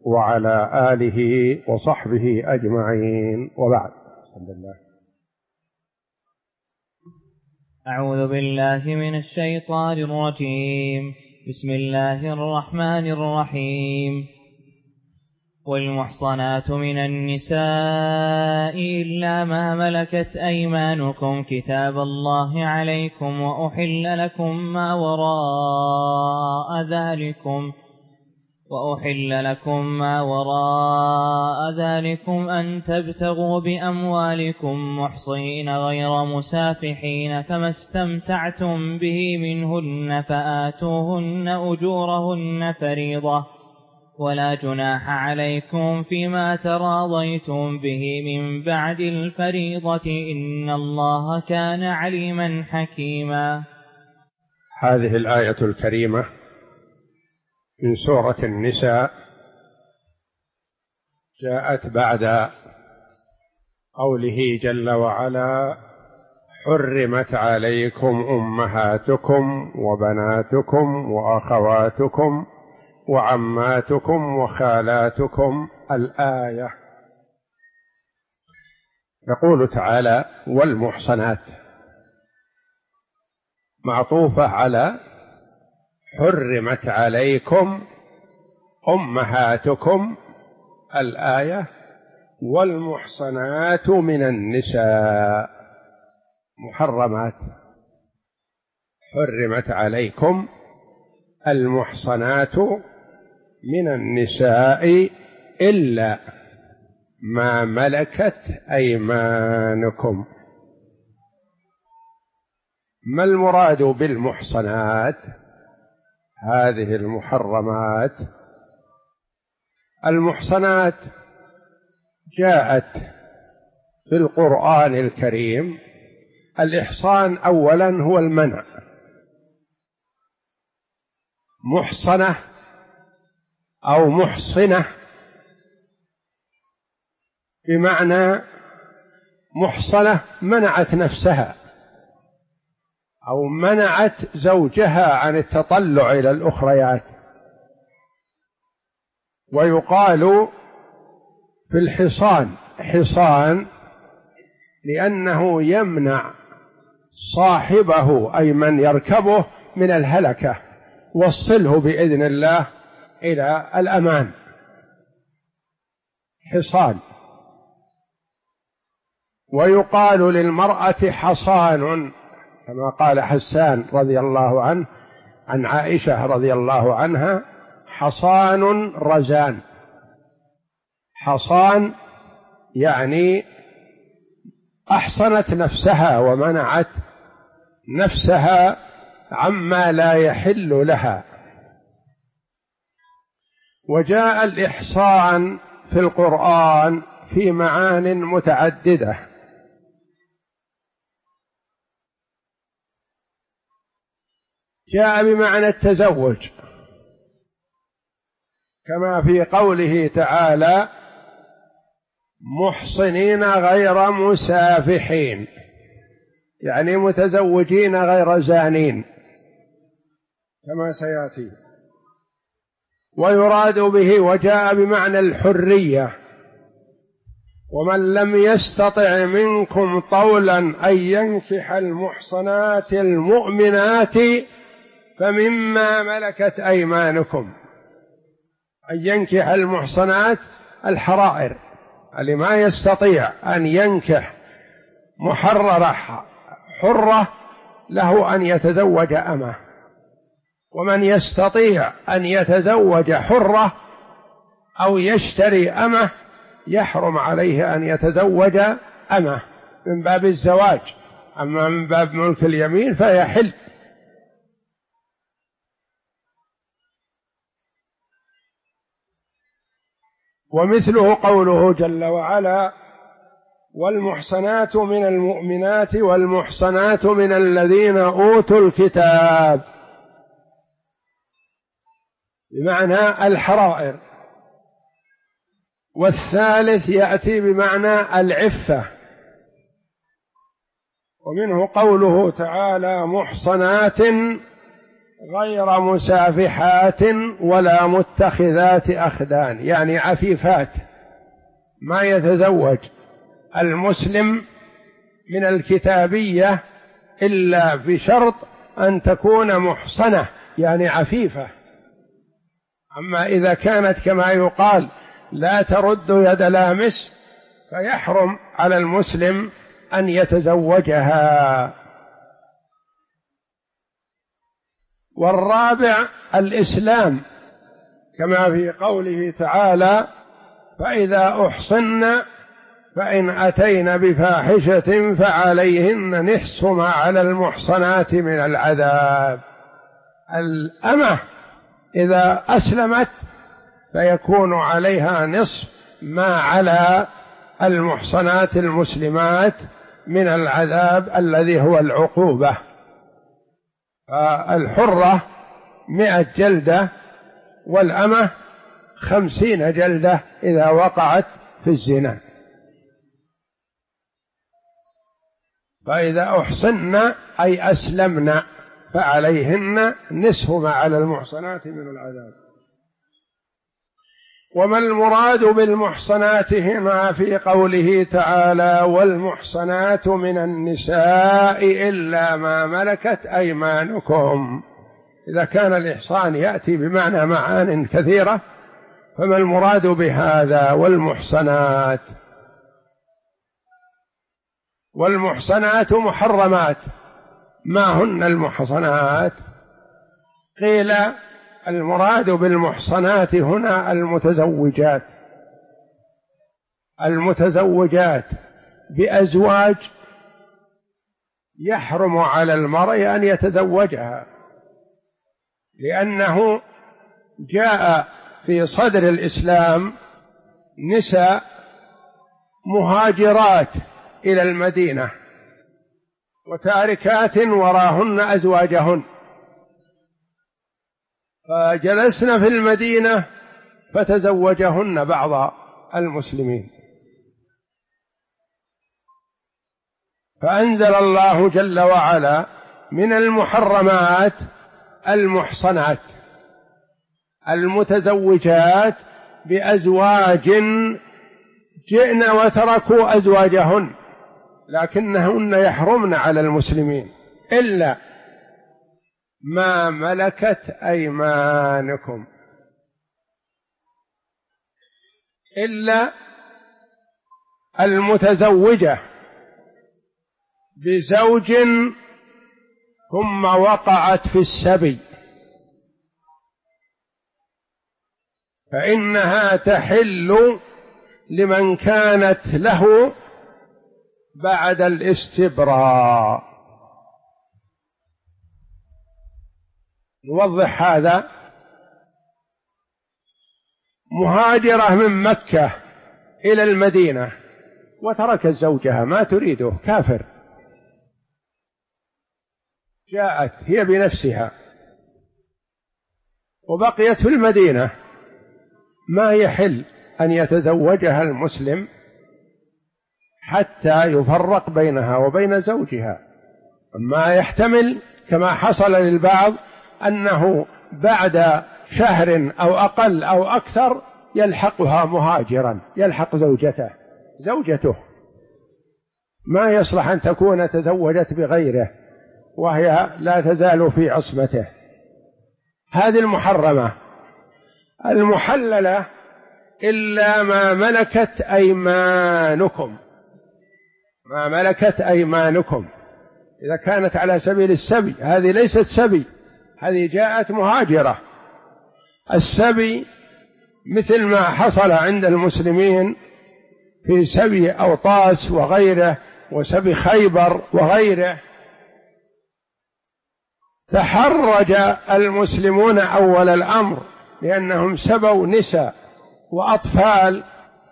وعلى آله وصحبه أجمعين، وبعد. الحمد لله. أعوذ بالله من الشيطان الرجيم. بسم الله الرحمن الرحيم. والمحصنات من النساء إلا ما ملكت أيمانكم كتاب الله عليكم وأحل لكم ما وراء ذلكم أن تبتغوا بأموالكم محصنين غير مسافحين، فما استمتعتم به منهن فآتوهن أجورهن فريضة، ولا جناح عليكم فيما تراضيتم به من بعد الفريضة، إن الله كان عليما حكيما. هذه الآية الكريمة من سورة النساء جاءت بعد قوله جل وعلا: حرمت عليكم أمهاتكم وبناتكم وأخواتكم وعماتكم وخالاتكم. الآية. يقول تعالى: والمحصنات، معطوفة على حرمت عليكم أمهاتكم الآية، والمحصنات من النساء محرمات. حرمت عليكم المحصنات من النساء إلا ما ملكت أيمانكم. ما المراد بالمحصنات هذه المحرمات؟ المحصنات جاءت في القرآن الكريم. الإحصان أولا هو المنع. محصنة أو محصنة بمعنى محصنة منعت نفسها أو منعت زوجها عن التطلع إلى الأخريات. ويقال في الحصان حصان لأنه يمنع صاحبه أي من يركبه من الهلكة، وصله بإذن الله إلى الأمان. حصان. ويقال للمرأة حصان كما قال حسان رضي الله عنه عن عائشة رضي الله عنها: حصان رزان. حصان يعني أحصنت نفسها ومنعت نفسها عما لا يحل لها. وجاء الإحصان في القرآن في معان متعددة. جاء بمعنى التزوج كما في قوله تعالى: محصنين غير مسافحين، يعني متزوجين غير زانين كما سيأتي. ويراد به وجاء بمعنى الحرية: ومن لم يستطع منكم طولا أن ينكح المحصنات المؤمنات فمما ملكت أيمانكم. أن ينكح المحصنات الحرائر، اللي ما يستطيع أن ينكح محررة حرة له أن يتزوج أمه، ومن يستطيع أن يتزوج حرة أو يشتري أمه يحرم عليه أن يتزوج أمه من باب الزواج. أما من باب ملك اليمين فيحل. ومثله قوله جل وعلا: والمحصنات من المؤمنات والمحصنات من الذين أوتوا الكتاب، بمعنى الحرائر. والثالث يأتي بمعنى العفة. ومنه قوله تعالى: محصنات غير مسافحات ولا متخذات أخدان، يعني عفيفات، ما يتزوج المسلم من الكتابية إلا بشرط أن تكون محصنة يعني عفيفة. أما إذا كانت كما يقال لا ترد يد لامس فيحرم على المسلم أن يتزوجها. والرابع الإسلام، كما في قوله تعالى: فإذا أحصن فإن أتين بفاحشة فعليهن نصف ما على المحصنات من العذاب. الأمة إذا أسلمت فيكون عليها نصف ما على المحصنات المسلمات من العذاب الذي هو العقوبة. الحرة 100 جلدة، والأمة 50 جلدة إذا وقعت في الزنا. فإذا أحصن أي أسلمن فعليهن نصف ما على المحصنات من العذاب. وما المراد بالمحصنات هنا في قوله تعالى: والمحصنات من النساء إلا ما ملكت أيمانكم؟ إذا كان الإحصان يأتي بمعنى معان كثيرة، فما المراد بهذا والمحصنات؟ والمحصنات محرمات. ما هن المحصنات؟ قيل المراد بالمحصنات هنا المتزوجات، المتزوجات بأزواج يحرم على المرء أن يتزوجها، لأنه جاء في صدر الإسلام نساء مهاجرات إلى المدينة وتاركات وراهن أزواجهن، فجلسن في المدينة فتزوجهن بعض المسلمين، فأنزل الله جل وعلا: من المحرمات المحصنات المتزوجات بأزواج جئن وتركوا أزواجهن، لكنهن يحرمن على المسلمين إلا ما ملكت أيمانكم، إلا المتزوجة بزوج ثم وقعت في السبي فإنها تحل لمن كانت له بعد الاستبراء. نوضح هذا. مهاجرة من مكة إلى المدينة وتركت زوجها ما تريده، كافر، جاءت هي بنفسها وبقيت في المدينة، ما يحل أن يتزوجها المسلم حتى يفرق بينها وبين زوجها. ما يحتمل كما حصل للبعض أنه بعد شهر أو أقل أو أكثر يلحقها مهاجرا، يلحق زوجته، ما يصلح أن تكون تزوجت بغيره وهي لا تزال في عصمته. هذه المحرمة. المحللة إلا ما ملكت أيمانكم، ما ملكت أيمانكم إذا كانت على سبيل السبي، هذه ليست سبي، هذه جاءت مهاجرة. السبي مثل ما حصل عند المسلمين في سبي أوطاس وغيره وسبي خيبر وغيره، تحرج المسلمون أول الأمر لأنهم سبوا نساء وأطفال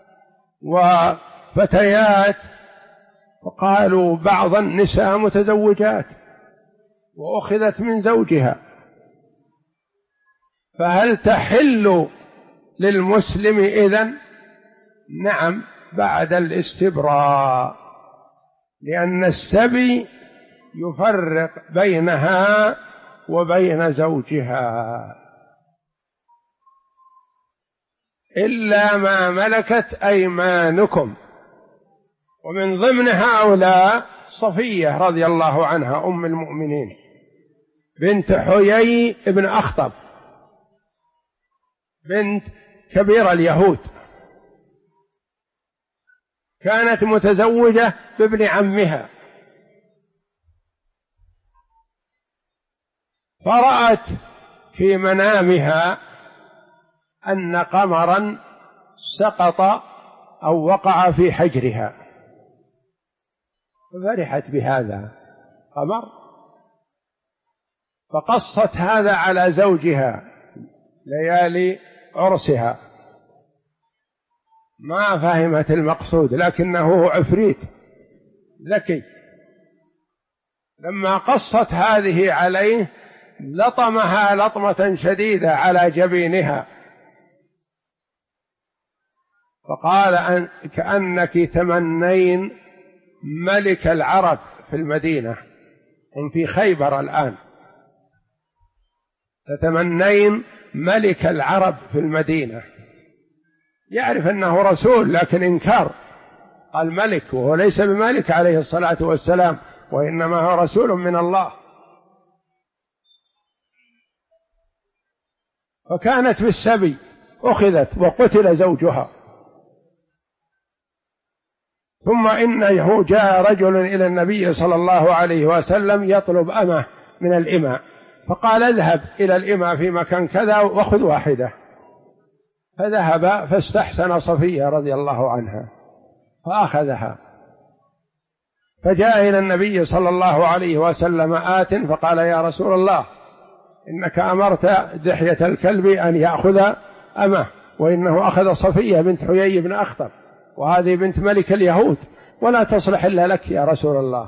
وفتيات، وقالوا بعض النساء متزوجات وأخذت من زوجها، فهل تحل للمسلم إذن؟ نعم، بعد الاستبراء، لأن السبي يفرق بينها وبين زوجها إلا ما ملكت أيمانكم. ومن ضمن هؤلاء صفية رضي الله عنها أم المؤمنين بنت حيي بن أخطب، بنت كبير اليهود، كانت متزوجة بابن عمها، فرأت في منامها أن قمرا سقط أو وقع في حجرها، ففرحت بهذا قمر، فقصت هذا على زوجها ليالي عرسها، ما فهمت المقصود، لكنه عفريت ذكي، لما قصت هذه عليه لطمها لطمة شديدة على جبينها، فقال كأنك تمنين ملك العرب في المدينة، هم في خيبر الآن، تتمنين ملك العرب في المدينة، يعرف أنه رسول لكن إنكار، قال ملك وهو ليس بملك عليه الصلاة والسلام، وإنما هو رسول من الله. فكانت في السبي، أخذت وقتل زوجها. ثم إنه جاء رجل إلى النبي صلى الله عليه وسلم يطلب أمة من الإماء، فقال اذهب إلى الإماء في مكان كذا وخذ واحدة، فذهب فاستحسن صفية رضي الله عنها فأخذها، فجاء إلى النبي صلى الله عليه وسلم آت فقال يا رسول الله إنك أمرت دحية الكلب أن يأخذ أمه، وإنه أخذ صفية بنت حيي بن أخطب، وهذه بنت ملك اليهود ولا تصلح إلا لك يا رسول الله.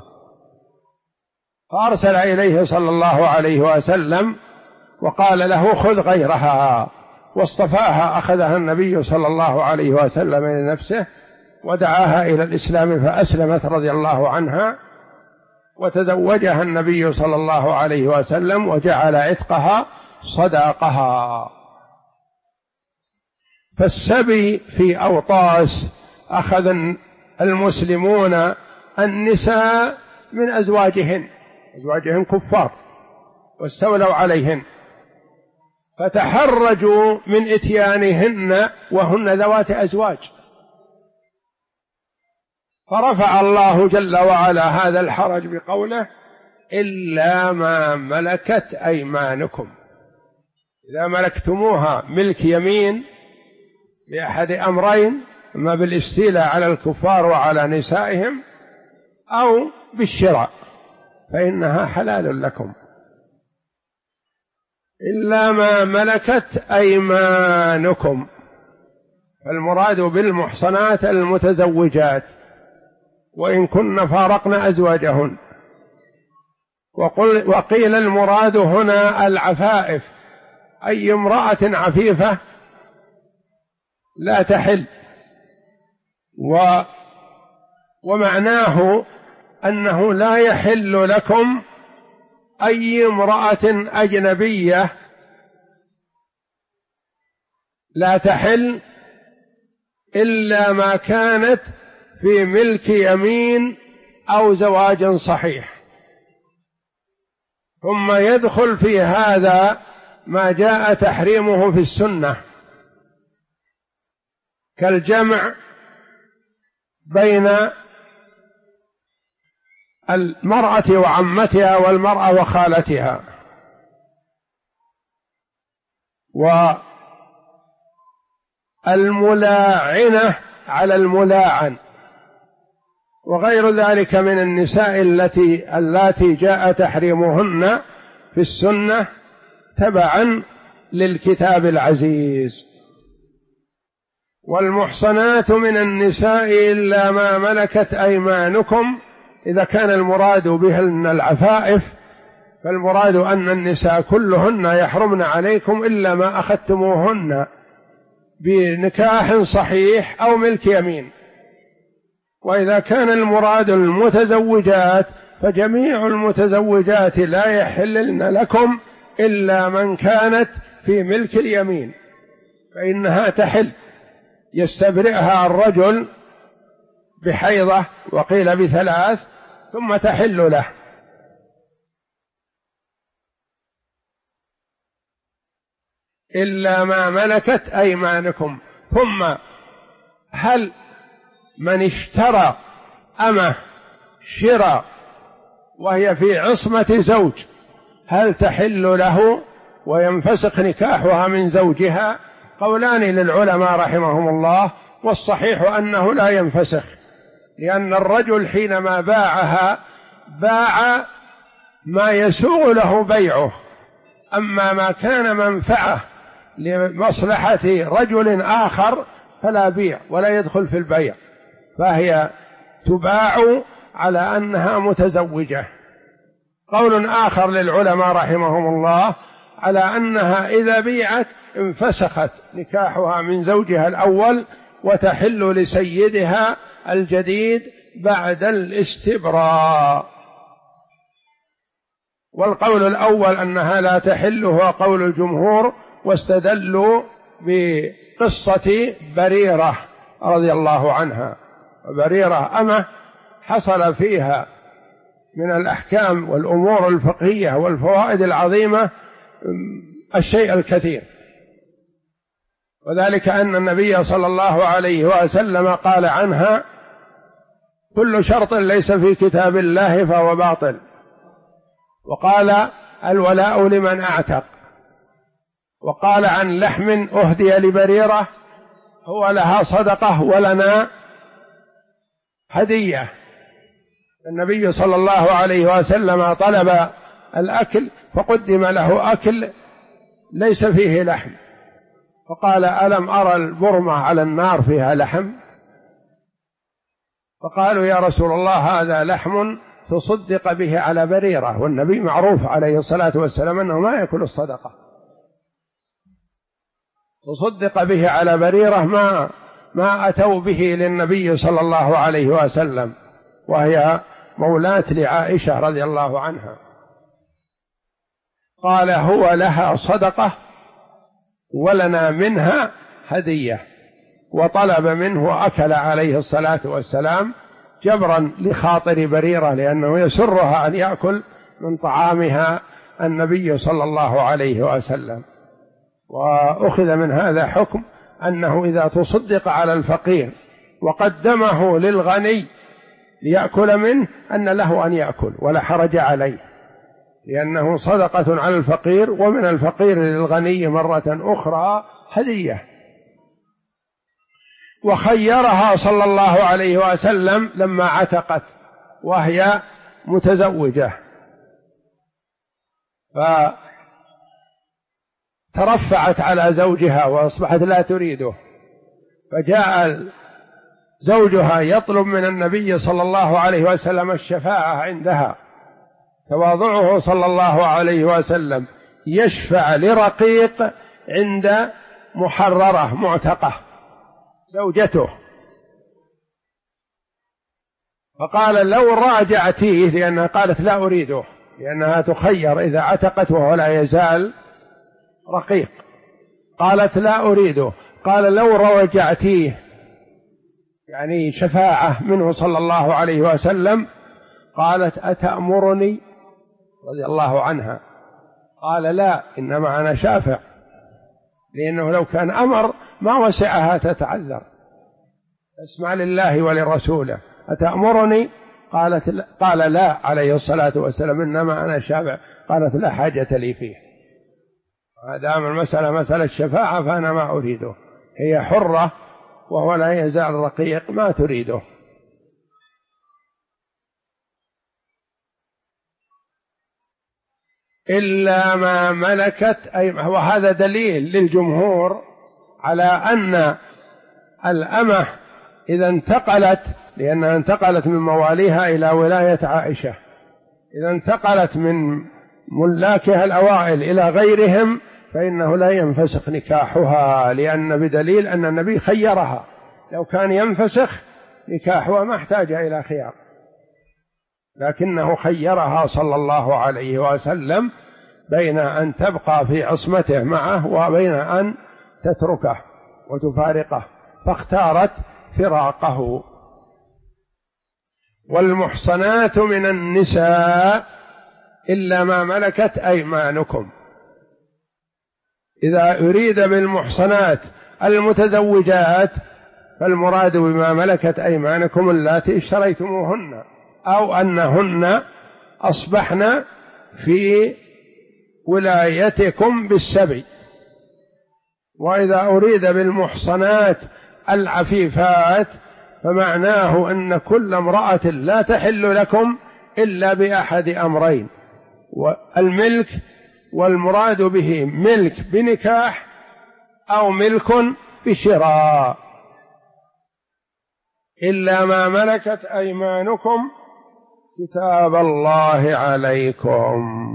فأرسل إليه صلى الله عليه وسلم وقال له خذ غيرها، واصطفاها، أخذها النبي صلى الله عليه وسلم لنفسه ودعاها إلى الإسلام فأسلمت رضي الله عنها، وتزوجها النبي صلى الله عليه وسلم وجعل عتقها صداقها. فالسبي في أوطاس أخذ المسلمون النساء من أزواجهن كفار واستولوا عليهن، فتحرجوا من إتيانهن وهن ذوات أزواج، فرفع الله جل وعلا هذا الحرج بقوله إلا ما ملكت أيمانكم. إذا ملكتموها ملك يمين بأحد أمرين، إما بالاستيلاء على الكفار وعلى نسائهم أو بالشراء، فإنها حلال لكم. إلا ما ملكت أيمانكم، فالمراد بالمحصنات المتزوجات وإن كن فارقن أزواجهن. وقيل المراد هنا العفائف، أي امرأة عفيفة لا تحل، ومعناه أنه لا يحل لكم أي امرأة أجنبية، لا تحل إلا ما كانت في ملك يمين أو زواج صحيح. ثم يدخل في هذا ما جاء تحريمه في السنة كالجمع بين المرأة وعمتها والمرأة وخالتها، والملاعنة على الملاعن، وغير ذلك من النساء اللاتي جاء تحريمهن في السنة تبعا للكتاب العزيز. والمحصنات من النساء إلا ما ملكت أيمانكم، إذا كان المراد بهن العفائف فالمراد أن النساء كلهن يحرمن عليكم إلا ما أخذتموهن بنكاح صحيح أو ملك يمين. وإذا كان المراد المتزوجات فجميع المتزوجات لا يحللن لكم إلا من كانت في ملك اليمين فإنها تحل، يستبرئها الرجل بحيضة وقيل ب3 ثم تحل له. إلا ما ملكت أيمانكم. ثم هل من اشترى أمه شراء وهي في عصمة زوج هل تحل له وينفسخ نكاحها من زوجها؟ قولان للعلماء رحمهم الله، والصحيح أنه لا ينفسخ، لأن الرجل حينما باعها باع ما يسوغ له بيعه، أما ما كان منفعة لمصلحة رجل آخر فلا بيع ولا يدخل في البيع، فهي تباع على أنها متزوجة. قول آخر للعلماء رحمهم الله على أنها إذا بيعت انفسخت نكاحها من زوجها الأول وتحل لسيدها الجديد بعد الاستبراء. والقول الأول أنها لا تحل هو قول الجمهور، واستدلوا بقصة بريرة رضي الله عنها. بريرة أمه حصل فيها من الأحكام والأمور الفقهية والفوائد العظيمة الشيء الكثير، وذلك أن النبي صلى الله عليه وسلم قال عنها: كل شرط ليس في كتاب الله فهو باطل. وقال: الولاء لمن أعتق. وقال عن لحم أهدي لبريرة هو لها صدقة ولنا هدية. النبي صلى الله عليه وسلم طلب الأكل فقدم له أكل ليس فيه لحم، فقال: ألم أرى البرمة على النار فيها لحم؟ فقالوا: يا رسول الله هذا لحم تصدق به على بريرة، والنبي معروف عليه الصلاة والسلام أنه ما يأكل الصدقة، تصدق به على بريرة ما أتوا به للنبي صلى الله عليه وسلم، وهي مولاة لعائشة رضي الله عنها. قال: هو لها صدقة ولنا منها هدية. وطلب منه أكل عليه الصلاة والسلام جبرا لخاطر بريرة، لأنه يسرها أن يأكل من طعامها النبي صلى الله عليه وسلم. وأخذ من هذا حكم أنه إذا تصدق على الفقير وقدمه للغني ليأكل منه أن له أن يأكل ولا حرج عليه، لأنه صدقة على الفقير، ومن الفقير للغني مرة أخرى هدية. وخيرها صلى الله عليه وسلم لما عتقت وهي متزوجة، فترفعت على زوجها وأصبحت لا تريده، فجاء زوجها يطلب من النبي صلى الله عليه وسلم الشفاعة عندها. تواضعه صلى الله عليه وسلم يشفع لرقيق عند محررة معتقة زوجته، فقال: لو راجعتيه، لأنها قالت لا أريده، لأنها تخير إذا عتقت وهو لا يزال رقيق، قالت لا أريده. قال: لو راجعتيه، يعني شفاعة منه صلى الله عليه وسلم. قالت: أتأمرني؟ رضي الله عنها. قال: لا، إنما أنا شافع، لأنه لو كان أمر ما وسعها تتعذر، اسمع لله ولرسوله. أتأمرني؟ قال: لا عليه الصلاة والسلام، إنما أنا شافع. قالت: لا حاجة لي فيه، ما دام المسألة مسألة شفاعة فأنا ما أريده، هي حرة وهو لا يزال رقيق، ما تريده. إلا ما ملكت وهذا دليل للجمهور على أن الأمة إذا انتقلت، لأنها انتقلت من مواليها إلى ولاية عائشة، إذا انتقلت من ملاكها الأوائل إلى غيرهم فإنه لا ينفسخ نكاحها، لأن بدليل أن النبي خيرها، لو كان ينفسخ نكاحها ما احتاج إلى خيار، لكنه خيرها صلى الله عليه وسلم بين أن تبقى في عصمته معه وبين أن تتركه وتفارقه، فاختارت فراقه. والمحصنات من النساء إلا ما ملكت أيمانكم. إذا أريد بالمحصنات المتزوجات فالمراد بما ملكت أيمانكم اللاتي اشتريتموهن أو أنهن أصبحن في ولايتكم بالسبي. وإذا أريد بالمحصنات العفيفات فمعناه أن كل امرأة لا تحل لكم إلا بأحد أمرين: الملك، والمراد به ملك بنكاح أو ملك بشراء، إلا ما ملكت أيمانكم كتاب الله عليكم.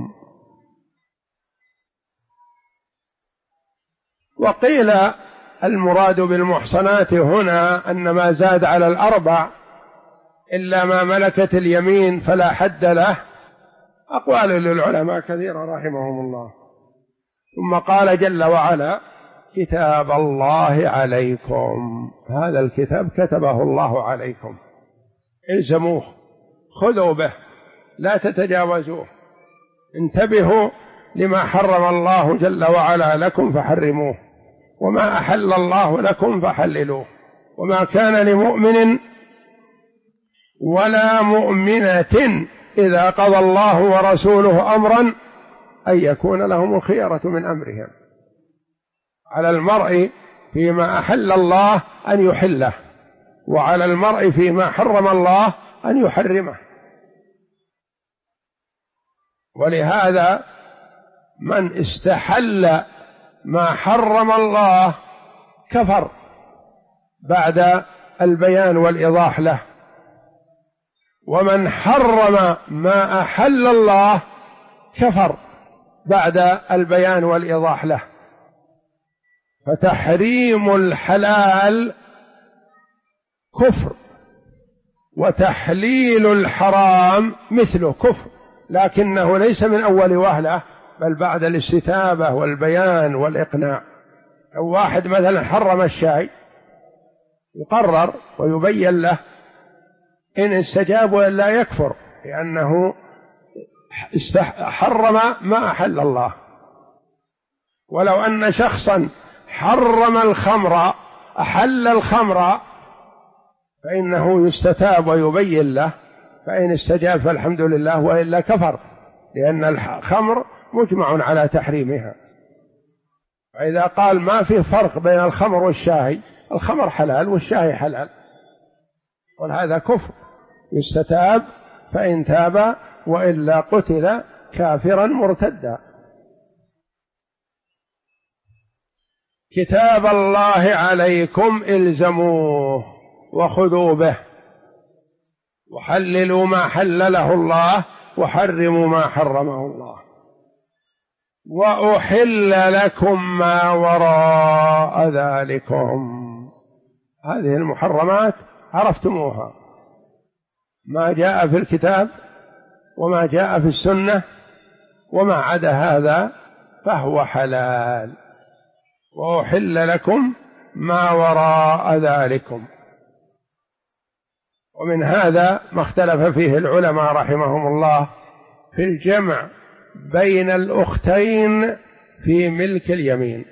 وقيل المراد بالمحصنات هنا أن ما زاد على الأربع إلا ما ملكت اليمين فلا حد له. أقوال للعلماء كثيرة رحمهم الله. ثم قال جل وعلا: كتاب الله عليكم. هذا الكتاب كتبه الله عليكم، الزموه، خذوا به، لا تتجاوزوه، انتبهوا لما حرم الله جل وعلا لكم فحرموه، وما أحل الله لكم فحللوه. وما كان لمؤمن ولا مؤمنة إذا قضى الله ورسوله أمرا أن يكون لهم الخيرة من أمرهم. على المرء فيما أحل الله أن يحله، وعلى المرء فيما حرم الله أن يحرمه. ولهذا من استحل ما حرم الله كفر بعد البيان والإيضاح له، ومن حرم ما أحل الله كفر بعد البيان والإيضاح له. فتحريم الحلال كفر، وتحليل الحرام مثله كفر، لكنه ليس من أول وهلة، بل بعد الاستتابة والبيان والإقناع. لو واحد مثلا حرم الشاي يقرر ويبين له، إن استجاب وإلا يكفر، لأنه حرم ما أحل الله. ولو أن شخصا حرم الخمر أحل الخمر فإنه يستتاب ويبين له، فإن استجاب فالحمد لله، وإلا كفر، لأن الخمر مجمع على تحريمها. فإذا قال ما في فرق بين الخمر والشاي، الخمر حلال والشاي حلال، وهذا كفر، يستتاب فإن تاب، وإلا قتل كافرا مرتدا. كتاب الله عليكم الزموه وخذوا به، وحللوا ما حلله الله وحرموا ما حرمه الله. وأحل لكم ما وراء ذلكم. هذه المحرمات عرفتموها، ما جاء في الكتاب وما جاء في السنة، وما عدا هذا فهو حلال. وأحل لكم ما وراء ذلكم. ومن هذا ما اختلف فيه العلماء رحمهم الله في الجمع بين الأختين في ملك اليمين.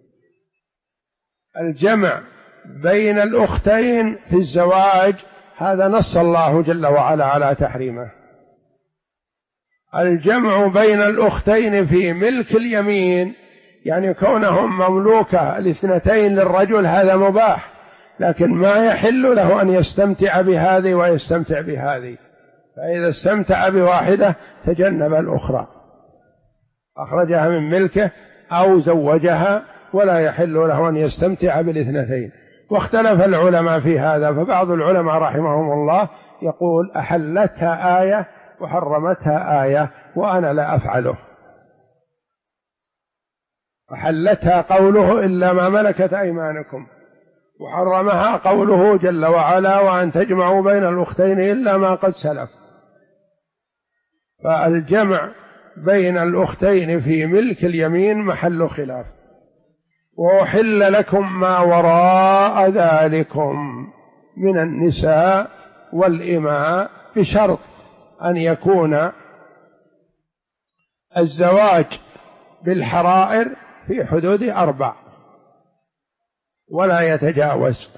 الجمع بين الأختين في الزواج هذا نص الله جل وعلا على تحريمه. الجمع بين الأختين في ملك اليمين يعني كونهم مملوكة الاثنتين للرجل هذا مباح، لكن ما يحل له أن يستمتع بهذه ويستمتع بهذه، فإذا استمتع بواحدة تجنب الأخرى، أخرجها من ملكه أو زوجها، ولا يحل له أن يستمتع بالاثنتين. واختلف العلماء في هذا، فبعض العلماء رحمهم الله يقول أحلتها آية وحرمتها آية، وأنا لا أفعله. أحلتها قوله إلا ما ملكت أيمانكم، وحرمها قوله جل وعلا وأن تجمعوا بين الأختين إلا ما قد سلف. فالجمع بين الأختين في ملك اليمين محل خلاف. وأحل لكم ما وراء ذلكم من النساء والإماء بشرط أن يكون الزواج بالحرائر في حدود 4 ولا يتجاوز،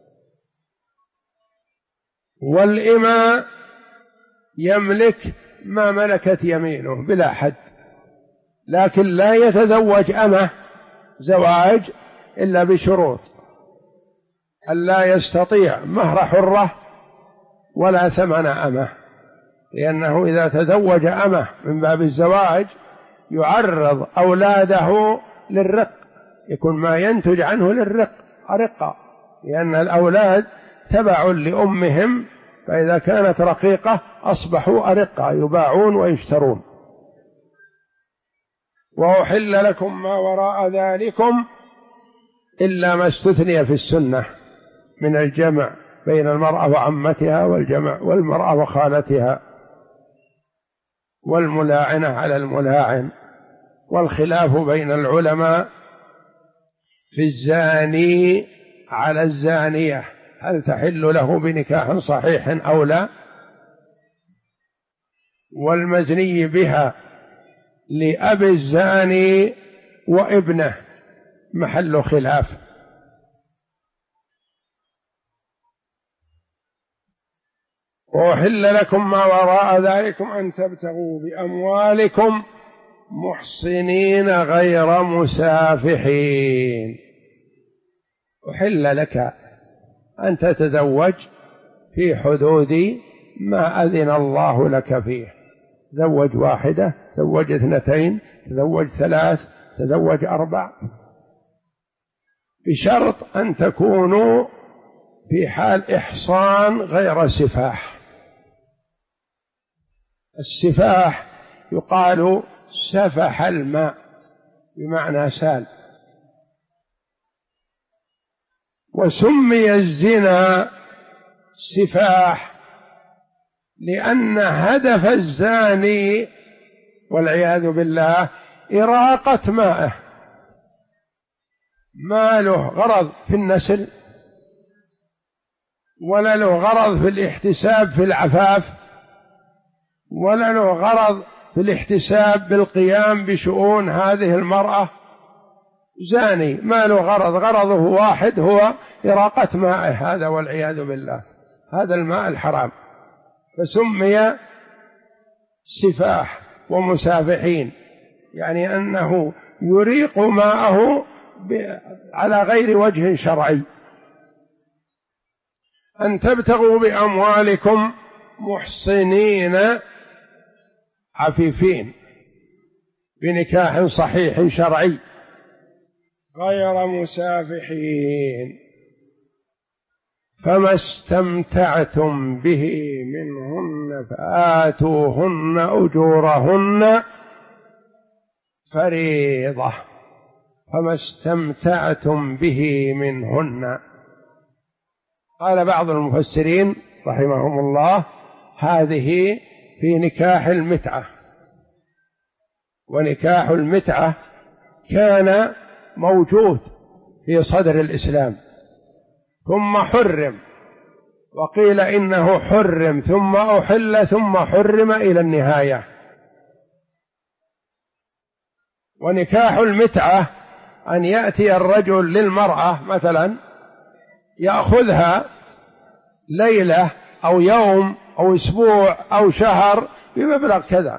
والإماء يملك ما ملكت يمينه بلا حد، لكن لا يتزوج أمه زواج إلا بشروط: أن لا يستطيع مهر حرة ولا ثمن أمه، لأنه إذا تزوج أمه من باب الزواج يعرض أولاده للرق، يكون ما ينتج عنه أرقة، لأن الأولاد تبع لأمهم، فإذا كانت رقيقة أصبحوا أرقة يباعون ويشترون. وأحل لكم ما وراء ذلكم إلا ما استثني في السنة من الجمع بين المرأة وعمتها، والجمع والمرأة وخالتها، والملاعنة على الملاعن، والخلاف بين العلماء في الزاني على الزانية، هل تحل له بنكاح صحيح أو لا، والمزني بها لأب الزاني وابنه محل خلاف. وأحل لكم ما وراء ذلكم أن تبتغوا بأموالكم محصنين غير مسافحين. أحل لك أن تتزوج في حدود ما أذن الله لك فيه، تزوج 1، تزوج 2، تزوج 3، تزوج 4، بشرط أن تكونوا في حال إحصان غير سفاح. السفاح يقال سفح الماء بمعنى سال. وسمي الزنا سفاح لأن هدف الزاني والعياذ بالله إراقة مائه، ما له غرض في النسل ولا له غرض في الاحتساب في العفاف ولا له غرض في الاحتساب بالقيام بشؤون هذه المرأة. زاني ما له غرض، غرضه واحد هو إراقة مائه هذا والعياذ بالله، هذا الماء الحرام، فسمي سفاح ومسافحين، يعني أنه يريق ماءه على غير وجه شرعي. أن تبتغوا بأموالكم محصنين عفيفين بنكاح صحيح شرعي غير مسافحين، فما استمتعتم به منهن فآتوهن أجورهن فريضة. فما استمتعتم به منهن. قال بعض المفسرين رحمهم الله هذه في نكاح المتعة، ونكاح المتعة كان موجود في صدر الإسلام ثم حرم، وقيل إنه حرم ثم أحل ثم حرم إلى النهاية. ونكاح المتعة أن يأتي الرجل للمرأة مثلا يأخذها ليلة أو يوم أو أسبوع أو شهر بمبلغ كذا،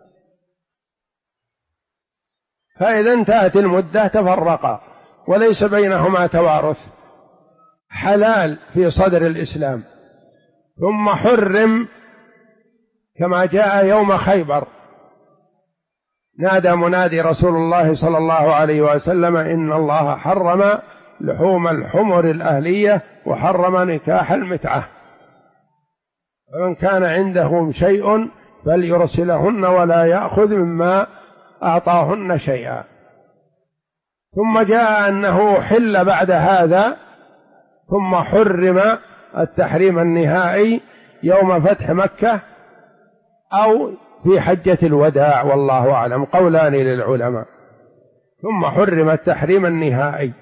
فإذا انتهت المدة تفرقا وليس بينهما توارث، حلال في صدر الإسلام. ثم حرم كما جاء يوم خيبر، نادى منادي رسول الله صلى الله عليه وسلم إن الله حرم لحوم الحمر الأهلية وحرم نكاح المتعة، فمن كان عنده شيء فليرسلهن ولا يأخذ مما أعطاهن شيئا. ثم جاء أنه حل بعد هذا، ثم حرم التحريم النهائي يوم فتح مكة أو في حجة الوداع، والله أعلم، قولان للعلماء. ثم حرم التحريم النهائي.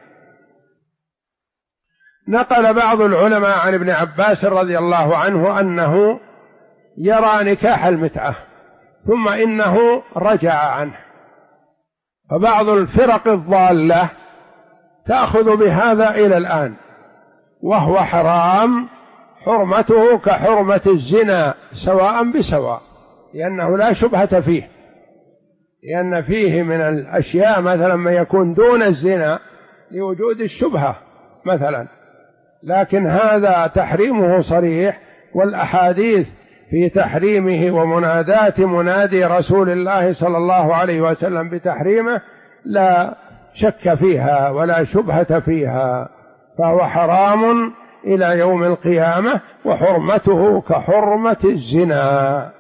نقل بعض العلماء عن ابن عباس رضي الله عنه أنه يرى نكاح المتعة ثم إنه رجع عنه، فبعض الفرق الضالة تأخذ بهذا إلى الآن، وهو حرام، حرمته كحرمة الزنا سواء بسواء، لأنه لا شبهة فيه، لأن فيه من الأشياء مثلا ما يكون دون الزنا لوجود الشبهة مثلا، لكن هذا تحريمه صريح، والأحاديث في تحريمه ومنادات منادي رسول الله صلى الله عليه وسلم بتحريمه لا شك فيها ولا شبهة فيها، فهو حرام إلى يوم القيامة، وحرمته كحرمة الزنا.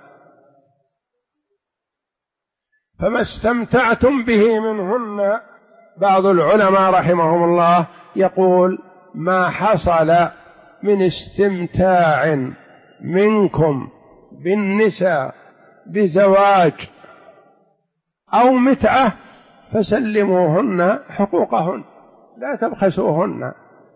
فما استمتعتم به منهن، بعض العلماء رحمهم الله يقول ما حصل من استمتاع منكم بالنساء بزواج أو متعة فسلموهن حقوقهن، لا تبخسوهن،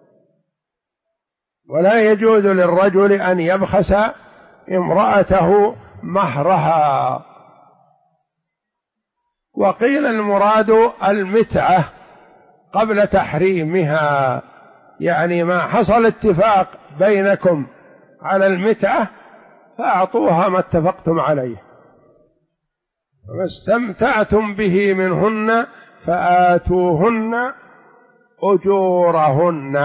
ولا يجوز للرجل أن يبخس امرأته مهرها. وقيل المراد المتعة قبل تحريمها، يعني ما حصل اتفاق بينكم على المتعة فأعطوها ما اتفقتم عليه. وما استمتعتم به منهن فآتوهن أجورهن.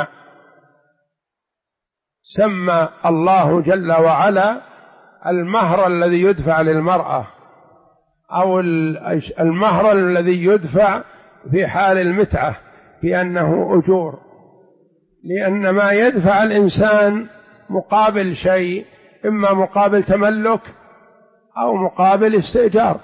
سمى الله جل وعلا المهر الذي يدفع للمرأة أو المهر الذي يدفع في حال المتعة بأنه أجور، لأن ما يدفع الإنسان مقابل شيء، إما مقابل تملك أو مقابل استئجار.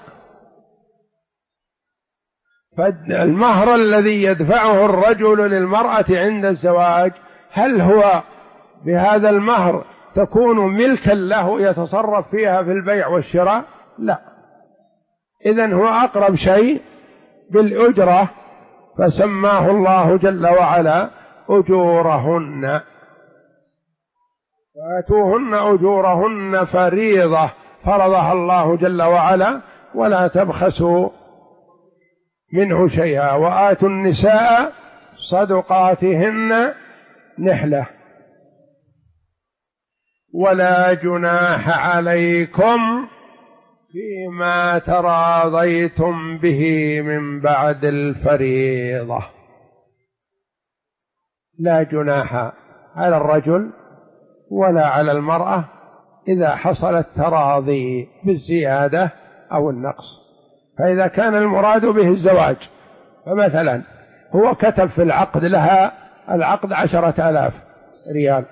فالمهر الذي يدفعه الرجل للمرأة عند الزواج، هل هو بهذا المهر تكون ملكا له يتصرف فيها في البيع والشراء؟ لا، إذن هو أقرب شيء بالأجرة، فسماه الله جل وعلا أجورهن. فآتوهن أجورهن فريضة فرضها الله جل وعلا، ولا تبخسوا منه شيئا. وآتوا النساء صدقاتهن نحلة. ولا جناح عليكم فيما تراضيتم به من بعد الفريضة. لا جناح على الرجل ولا على المرأة إذا حصل التراضي بالزيادة أو النقص. فإذا كان المراد به الزواج، فمثلا هو كتب في العقد لها العقد 10,000 ريال،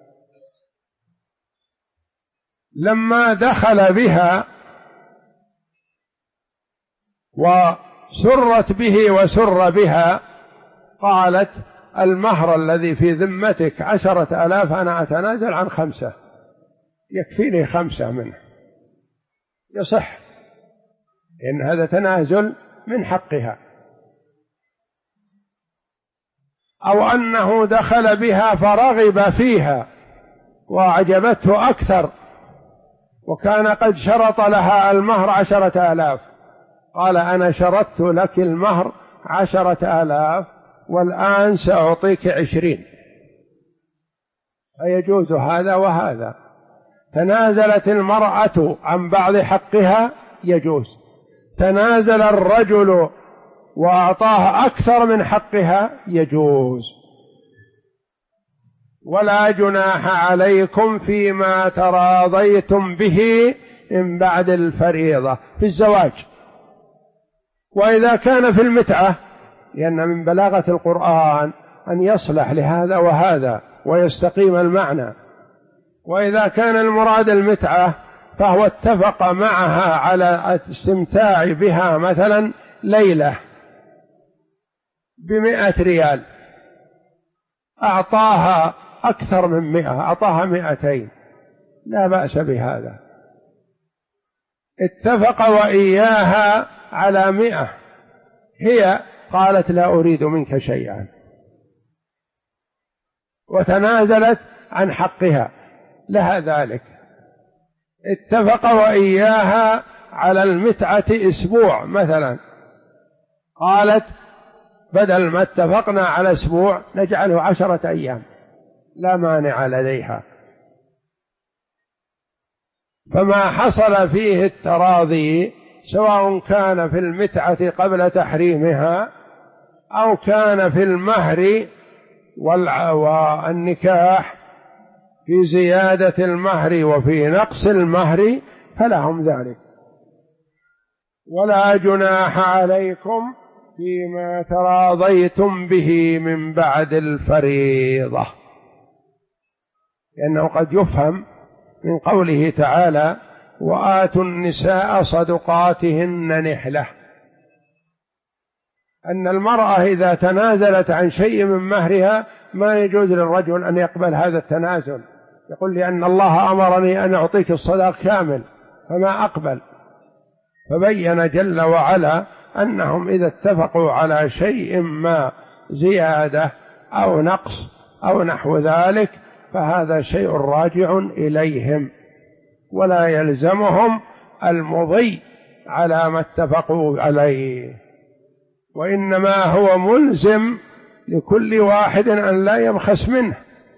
لما دخل بها وسرت به وسر بها قالت المهر الذي في ذمتك 10,000 أنا أتنازل عن 5، يكفيني 5 منه، يصح، إن هذا تنازل من حقها. أو أنه دخل بها فرغب فيها وأعجبته أكثر، وكان قد شرط لها المهر 10,000، قال أنا شرطت لك المهر 10,000 والآن سأعطيك 20، فيجوز هذا وهذا. تنازلت المرأة عن بعض حقها يجوز، تنازل الرجل وأعطاها أكثر من حقها يجوز. ولا جناح عليكم فيما تراضيتم به من بعد الفريضة في الزواج. وإذا كان في المتعة، لأن من بلاغة القرآن أن يصلح لهذا وهذا ويستقيم المعنى. وإذا كان المراد المتعة فهو اتفق معها على الاستمتاع بها مثلا ليلة ب100 ريال، أعطاها أكثر من 100، أعطاها 200، لا بأس بهذا اتفق وإياها على 100، هي قالت لا أريد منك شيئا وتنازلت عن حقها لها ذلك. اتفق وإياها على المتعة أسبوع مثلا، قالت بدل ما اتفقنا على أسبوع نجعله 10 أيام، لا مانع لديها. فما حصل فيه التراضي سواء كان في المتعة قبل تحريمها أو كان في المهر والنكاح، في زيادة المهر وفي نقص المهر، فلهم ذلك. ولا جناح عليكم فيما تراضيتم به من بعد الفريضة، لأنه قد يفهم من قوله تعالى وآتوا النساء صدقاتهن نحلة، أن المرأة إذا تنازلت عن شيء من مهرها ما يجوز للرجل أن يقبل هذا التنازل، يقول لأن الله أمرني أن أعطيك الصداق كامل فما أقبل. فبين جل وعلا أنهم إذا اتفقوا على شيء ما زيادة أو نقص أو نحو ذلك فهذا شيء راجع إليهم، ولا يلزمهم المضي على ما اتفقوا عليه، وإنما هو ملزم لكل واحد أن لا يبخس منه.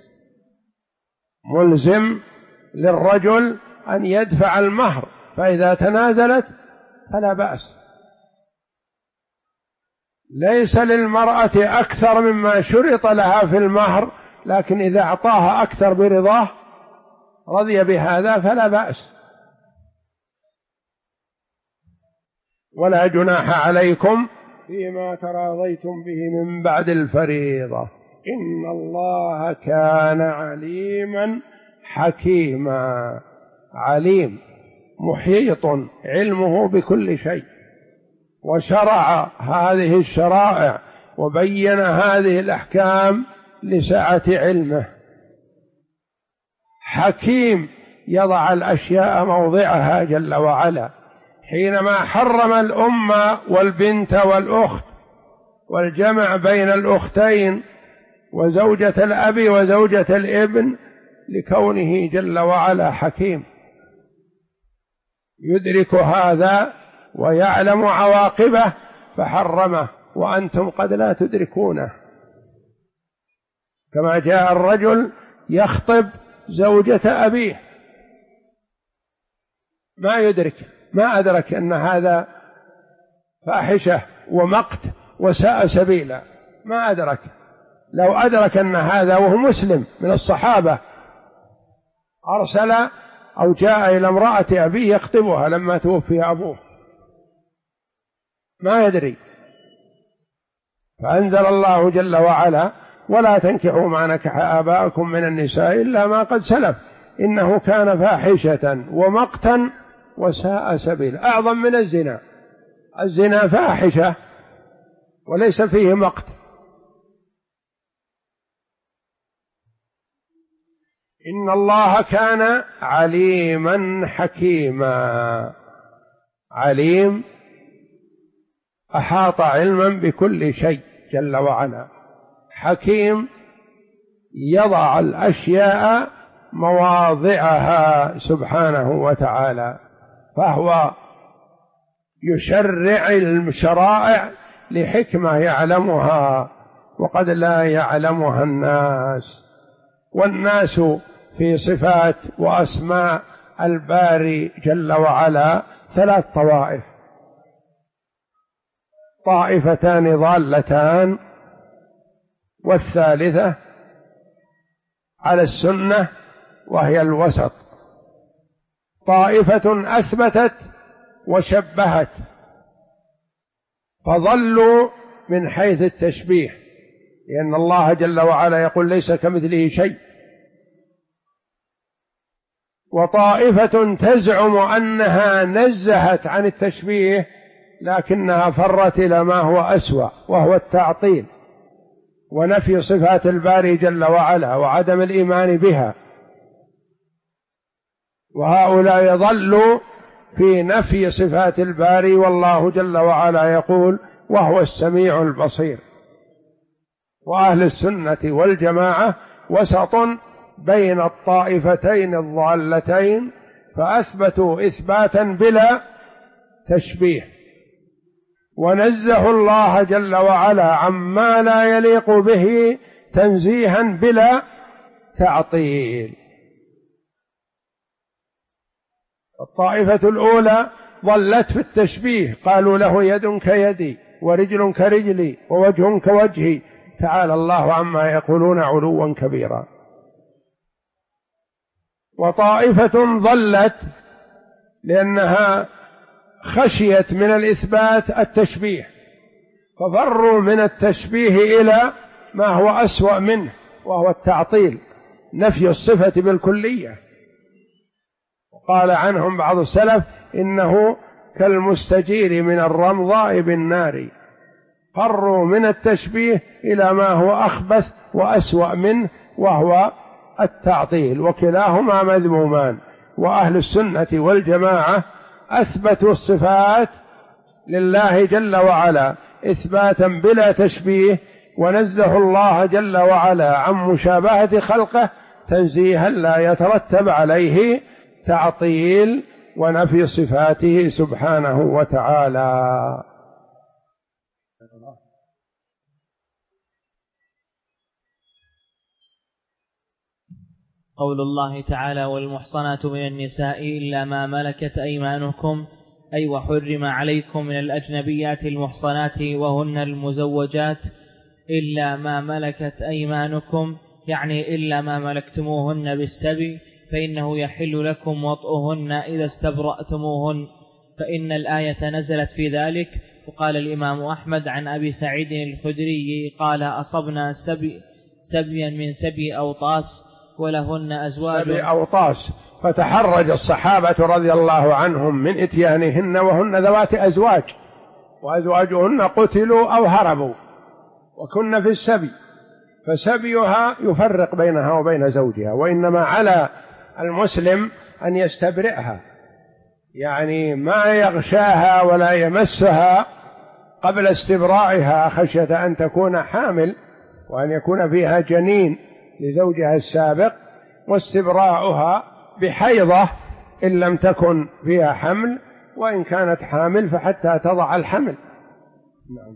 ملزم للرجل أن يدفع المهر، فإذا تنازلت فلا بأس. ليس للمرأة أكثر مما شرط لها في المهر، لكن إذا أعطاها أكثر برضاه رضي بهذا فلا بأس. ولا جناح عليكم فيما تراضيتم به من بعد الفريضة إن الله كان عليما حكيما. عليم محيط علمه بكل شيء، وشرع هذه الشرائع وبين هذه الأحكام لسعة علمه. حكيم يضع الأشياء موضعها جل وعلا. حينما حرم الأم والبنت والأخت والجمع بين الأختين وزوجة الأب وزوجة الابن، لكونه جل وعلا حكيم يدرك هذا ويعلم عواقبه فحرمه، وأنتم قد لا تدركونه. كما جاء الرجل يخطب زوجة أبيه ما يدرك، ما أدرك أن هذا فاحشة ومقت وساء سبيلا، ما أدرك. لو أدرك أن هذا وهو مسلم من الصحابة أرسل أو جاء إلى امرأة أبيه يخطبها لما توفي أبوه، ما يدري. فأنزل الله جل وعلا ولا تنكحوا ما نكح آباءكم من النساء إلا ما قد سلف إنه كان فاحشة ومقتا وساء سبيل. أعظم من الزنا، الزنا فاحشة وليس فيه مقت. إن الله كان عليما حكيما. عليم أحاط علما بكل شيء جل وعلا. حكيم يضع الأشياء مواضعها سبحانه وتعالى، فهو يشرع الشرائع لحكمة يعلمها وقد لا يعلمها الناس. والناس في صفات وأسماء الباري جل وعلا 3 طوائف: طائفتان ضالتان، والثالثة على السنة وهي الوسط. طائفة أثبتت وشبهت فضلوا من حيث التشبيه، لأن الله جل وعلا يقول ليس كمثله شيء. وطائفة تزعم أنها نزهت عن التشبيه لكنها فرت إلى ما هو أسوأ، وهو التعطيل ونفي صفات الباري جل وعلا وعدم الإيمان بها. وهؤلاء ضلوا في نفي صفات الباري، والله جل وعلا يقول وهو السميع البصير. وأهل السنة والجماعة وسط بين الطائفتين الضالتين، فأثبتوا إثباتا بلا تشبيه، ونزهوا الله جل وعلا عما لا يليق به تنزيها بلا تعطيل. الطائفة الأولى ضلت في التشبيه، قالوا له يد كيدي ورجل كرجلي ووجه كوجهي، تعالى الله عما يقولون علوا كبيرا. وطائفة ضلت لأنها خشيت من الإثبات التشبيه، ففروا من التشبيه إلى ما هو أسوأ منه، وهو التعطيل، نفي الصفة بالكلية. وقال عنهم بعض السلف إنه كالمستجير من الرمضاء بالنار، فروا من التشبيه إلى ما هو أخبث وأسوأ منه، وهو التعطيل، وكلاهما مذمومان. وأهل السنة والجماعة أثبتوا الصفات لله جل وعلا إثباتا بلا تشبيه، ونزهوا الله جل وعلا عن مشابهة خلقه تنزيها لا يترتب عليه تعطيل ونفي صفاته سبحانه وتعالى. قول الله تعالى والمحصنات من النساء إلا ما ملكت أيمانكم، أي وحرم عليكم من الأجنبيات المحصنات وهن المزوجات إلا ما ملكت أيمانكم، يعني إلا ما ملكتموهن بالسبي، فإنه يحل لكم وطئهن إذا استبرأتموهن، فإن الآية نزلت في ذلك. وقال الإمام أحمد عن أبي سعيد الخدري قال أصبنا سبيا من سبي أوطاس ولهن أزواج. سبي أوطاس، فتحرج الصحابة رضي الله عنهم من إتيانهن وهن ذوات أزواج، وأزواجهن قتلوا أو هربوا وكن في السبي، فسبيها يفرق بينها وبين زوجها، وإنما على المسلم أن يستبرئها، يعني ما يغشاها ولا يمسها قبل استبرائها خشية أن تكون حامل وأن يكون فيها جنين لزوجها السابق، واستبراؤها بحيضة إن لم تكن فيها حمل، وإن كانت حامل فحتى تضع الحمل. نعم.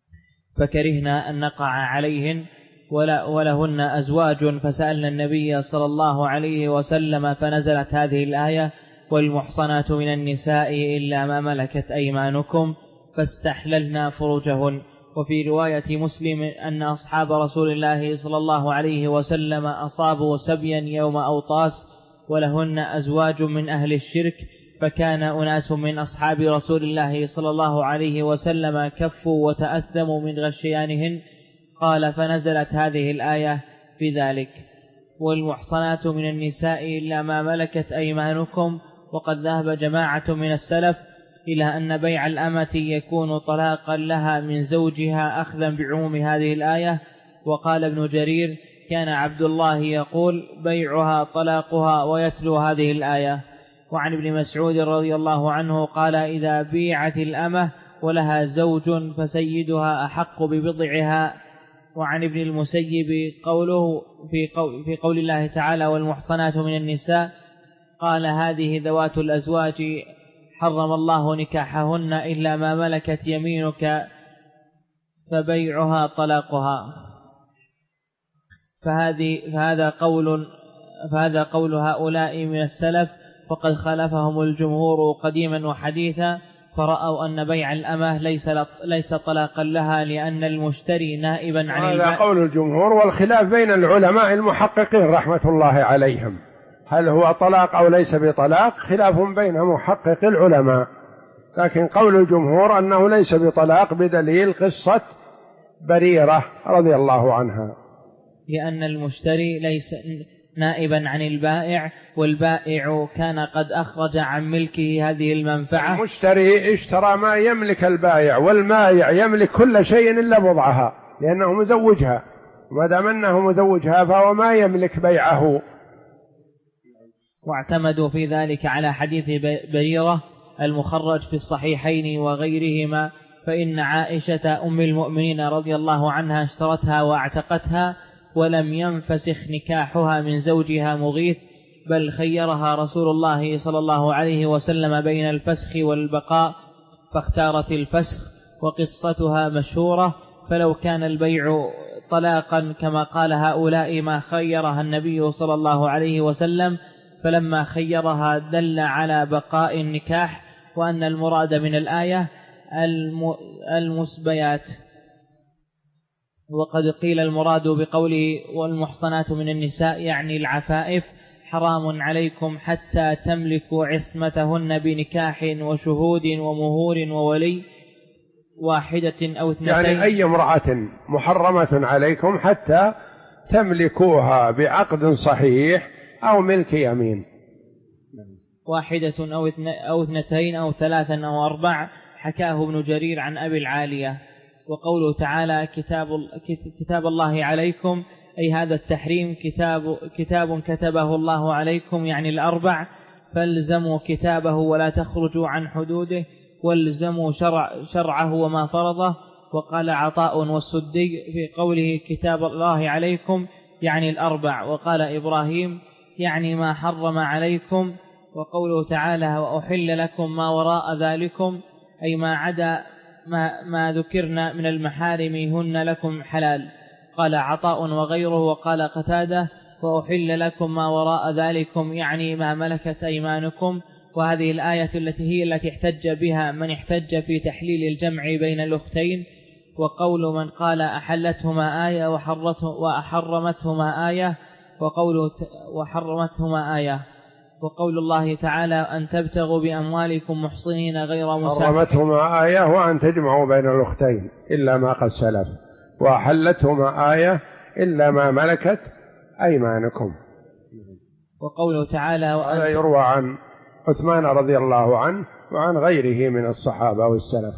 فكرهنا أن نقع عليهن ولهن أزواج، فسألنا النبي صلى الله عليه وسلم فنزلت هذه الآية والمحصنات من النساء إلا ما ملكت أيمانكم، فاستحللنا فروجهن. وفي رواية مسلم أن أصحاب رسول الله صلى الله عليه وسلم أصابوا سبيا يوم أوطاس ولهن أزواج من أهل الشرك، فكان أناس من أصحاب رسول الله صلى الله عليه وسلم كفوا وتأثموا من غشيانهن. قال فنزلت هذه الآية في ذلك والمحصنات من النساء إلا ما ملكت أيمانكم. وقد ذهب جماعة من السلف إلى أن بيع الأمة يكون طلاقا لها من زوجها أخذا بعموم هذه الآية. وقال ابن جرير كان عبد الله يقول بيعها طلاقها ويتلو هذه الآية. وعن ابن مسعود رضي الله عنه قال إذا بيعت الأمة ولها زوج فسيدها أحق ببضعها. وعن ابن المسيب قوله في قول الله تعالى والمحصنات من النساء قال هذه ذوات الأزواج حرم الله نكاحهن إلا ما ملكت يمينك فبيعها طلاقها. فهذا قول هؤلاء من السلف، وقد خالفهم الجمهور قديما وحديثا، فرأوا أن بيع الأمة ليس طلاقا لها لأن المشتري نائبا عن هذا قول الجمهور، والخلاف بين العلماء المحققين رحمة الله عليهم، هل هو طلاق أو ليس بطلاق، خلاف بين محقق العلماء، لكن قول الجمهور أنه ليس بطلاق بدليل قصة بريرة رضي الله عنها، لأن المشتري ليس نائبا عن البائع، والبائع كان قد أخرج عن ملكه هذه المنفعة. المشتري اشترى ما يملك البائع، والمائع يملك كل شيء إلا بضعها لأنه مزوجها، وما دام أنه مزوجها فهو ما يملك بيعه. واعتمدوا في ذلك على حديث بريرة المخرج في الصحيحين وغيرهما، فإن عائشة أم المؤمنين رضي الله عنها اشترتها واعتقتها ولم ينفسخ نكاحها من زوجها مغيث، بل خيرها رسول الله صلى الله عليه وسلم بين الفسخ والبقاء فاختارت الفسخ، وقصتها مشهورة. فلو كان البيع طلاقا كما قال هؤلاء ما خيرها النبي صلى الله عليه وسلم، فلما خيرها دل على بقاء النكاح، وأن المراد من الآية المسبيات. وقد قيل المراد بقوله والمحصنات من النساء يعني العفائف، حرام عليكم حتى تملكوا عصمتهن بنكاح وشهود ومهور وولي واحدة أو اثنتين. يعني أي امرأة محرمة عليكم حتى تملكوها بعقد صحيح أو ملك يمين، واحدة أو اثنتين أو ثلاثا أو أربع، حكاه ابن جرير عن أبي العالية. وقوله تعالى كتاب الله عليكم، أي هذا التحريم كتاب كتبه الله عليكم يعني الأربع، فالزموا كتابه ولا تخرجوا عن حدوده، والزموا شرعه وما فرضه. وقال عطاء والسدي في قوله كتاب الله عليكم يعني الأربع، وقال إبراهيم يعني ما حرم عليكم. وقوله تعالى وأحل لكم ما وراء ذلكم، أي ما عدا ما ذكرنا من المحارم هن لكم حلال. قال عطاء وغيره. وقال قتادة وأحل لكم ما وراء ذلكم يعني ما ملكت أيمانكم. وهذه الآية التي احتج بها من احتج في تحليل الجمع بين الأختين. وقول من قال أحلتهما آية وحرمتهما آية، وقول وحرمتهما آية. وقول الله تعالى أن تبتغوا بأموالكم محصنين غير مسافحين، حرمتهما آية وأن تجمعوا بين الأختين إلا ما قد سلف، وأحلتهما آية إلا ما ملكت أيمانكم. وقوله تعالى هذا يروى عن عثمان رضي الله عنه وعن غيره من الصحابة والسلف.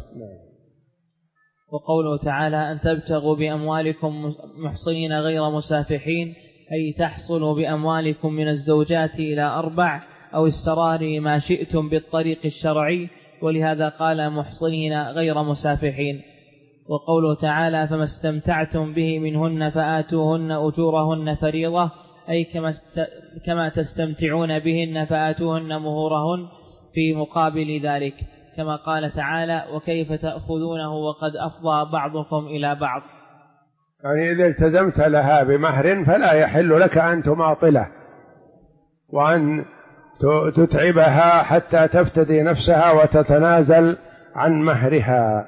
وقوله تعالى أن تبتغوا بأموالكم محصنين غير مسافحين، أي تحصلوا بأموالكم من الزوجات إلى 4 أو السرار ما شئتم بالطريق الشرعي، ولهذا قال محصنين غير مسافحين. وقوله تعالى فما استمتعتم به منهن فآتوهن أجورهن فريضة، أي كما تستمتعون بهن فآتوهن مهورهن في مقابل ذلك، كما قال تعالى وكيف تأخذونه وقد أفضى بعضكم إلى بعض. يعني إذا التزمت لها بمهر فلا يحل لك أن تماطله وأن تتعبها حتى تفتدي نفسها وتتنازل عن مهرها.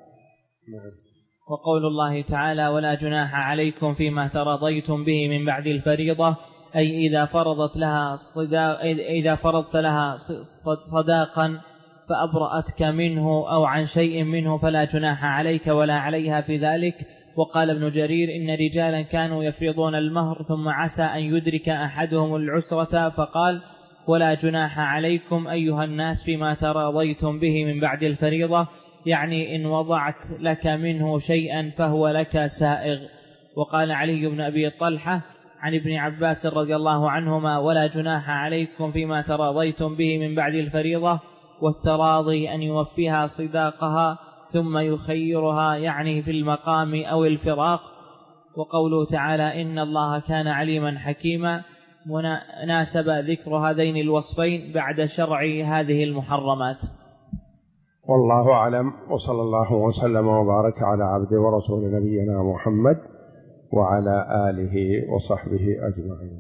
وقول الله تعالى ولا جناح عليكم فيما تراضيتم به من بعد الفريضة، أي إذا فرضت لها صداقا فأبرأتك منه أو عن شيء منه فلا جناح عليك ولا عليها في ذلك. وقال ابن جرير إن رجالا كانوا يفرضون المهر ثم عسى أن يدرك أحدهم العسرة فقال ولا جناح عليكم أيها الناس فيما تراضيتم به من بعد الفريضة، يعني إن وضعت لك منه شيئا فهو لك سائغ. وقال علي بن أبي طلحة عن ابن عباس رضي الله عنهما ولا جناح عليكم فيما تراضيتم به من بعد الفريضة، والتراضي أن يوفيها صداقها ثم يخيرها يعني في المقام أو الفراق. وقوله تعالى إن الله كان عليما حكيما، ناسب ذكر هذين الوصفين بعد شرع هذه المحرمات. والله أعلم، وصلى الله وسلم وبارك على عبده ورسول نبينا محمد وعلى آله وصحبه أجمعين.